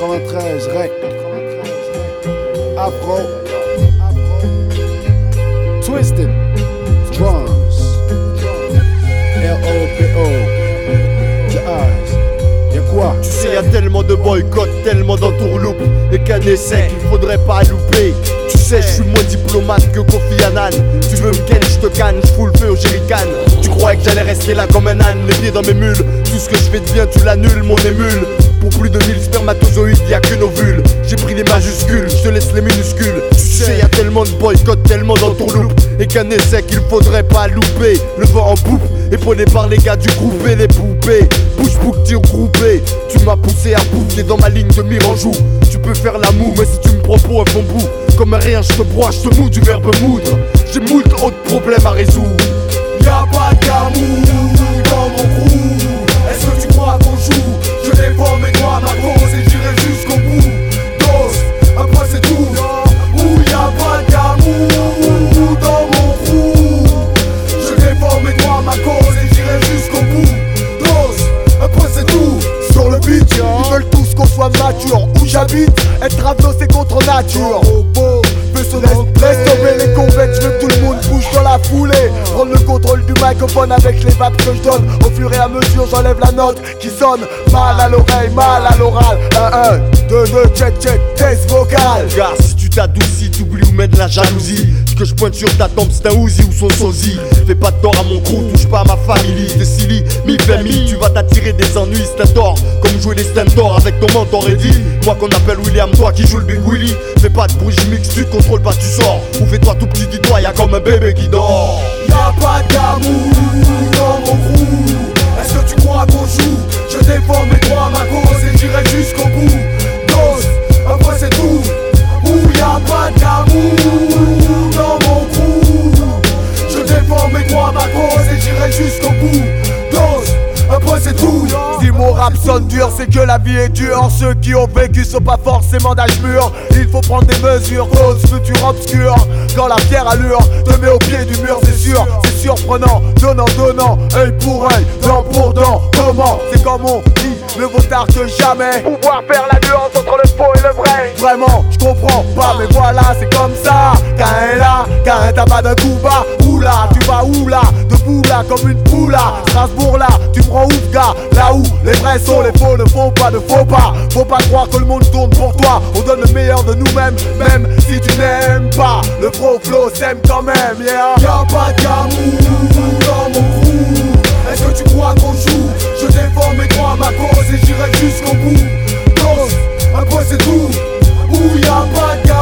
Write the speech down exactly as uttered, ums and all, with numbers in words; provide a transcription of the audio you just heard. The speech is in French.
quatre-vingt-treize, rec. Afro. Twisted. Drums. L O P O. Jazz. Y'a quoi? Tu sais, y'a tellement de boycotts, tellement d'entourloupes, et qu'un essai qu'il faudrait pas louper. Tu sais, je suis moins diplomate que Kofi Annan. Tu veux me ken, je te canne, je fous le feu au jerrycan. Tu croyais que j'allais rester là comme un âne, les pieds dans mes mules. Tout ce que je fais de bien, tu l'annules, mon émule. Pour plus de mille spermatozoïdes, y'a qu'une ovule. J'ai pris les majuscules, je te laisse les minuscules. Tu sais, y'a tellement de boycotts, tellement d'entourloupes, et qu'un essai qu'il faudrait pas louper. Le vent en poupe, épaulé par les gars du groupe et les poupées. Bouche bouc tir groupé, tu m'as poussé à bout, t'es dans ma ligne de mire en joue. Tu peux faire la moue, mais si tu me prends pour un fond bout, comme un rien, je te broie, je te mou du verbe moudre. J'ai moult autres problèmes à résoudre. Y'a pas d'amour dans mon crew. Est-ce que tu crois qu'on joue? Je défends mes droits, ma cause et j'irai jusqu'au bout. Dose, après c'est tout. Ouh, y'a pas d'amour dans mon crew. Je défends mes droits, ma cause et j'irai jusqu'au bout. Dose, après c'est tout. Sur le beat, ils veulent tous qu'on soit mature. Où j'habite, être avlo c'est contre nature. Laisse tomber les convecs, je veux que tout le monde bouge dans la foulée. Prendre le contrôle du microphone avec les vapes que je donne. Au fur et à mesure j'enlève la note qui sonne mal à l'oreille, mal à l'oral. Un, un, deux, deux, check, check, test vocal. Car si tu t'adoucis, t'oublies où mettre la jalousie. Ce que je pointe sur ta tombe c'est un Uzi ou son sosie. Fais pas de tort à mon crew, touche pas à ma famille. T'es silly, mi famille, tu vas t'attirer des ennuis, c'est un tort. Comme jouer les Stentors avec ton mentor Eddie. Moi qu'on appelle William, toi qui joue le Big Willy. Fais pas de bruit, je mixe, tu te contrôles pas, tu sors. Ou fais-toi tout petit, dis-toi, y'a comme un bébé qui dort. Y'a pas d'amour dans mon crew. Est-ce que tu crois qu'on joue? Je défends mes droits, ma cause et j'irai jusqu'au bout. Dose, après c'est tout. Ouh, y'a pas d'amour dans mon crew. Je défends mes droits, ma cause et j'irai jusqu'au bout. Dose, après c'est tout. Si mon rap sonne dur, c'est que la vie est dure. Ceux qui ont vécu sont pas forcément d'âge mûr. Il faut prendre des mesures, cause futur obscur. Quand la pierre allure te met au pied du mur, c'est sûr, c'est surprenant. Donnant, donnant, œil pour œil, dent pour dent. Comment? C'est comme on dit, mieux vaut tard que jamais. Pouvoir faire la nuance entre le faux et le vrai. Vraiment, je comprends pas, mais voilà, c'est comme ça. Qu'un est là, qu'un t'as pas d'un coup bas. Oula, tu vas où là? Debout là, comme une poule là. Strasbourg là, tu me rends ouf gars. Là où les vrais sont, les faux ne font pas de faux pas. Faut pas croire que le monde tourne pour toi. On donne le meilleur de nous-mêmes, même si tu n'aimes pas. Le pro flow s'aime quand même, yeah. Y'a pas d'amour dans mon crew. Est-ce que tu crois qu'on joue? Je défends mes droits, ma cause et j'irai jusqu'au bout. Dose, après c'est tout. Ouh, y'a pas d'amour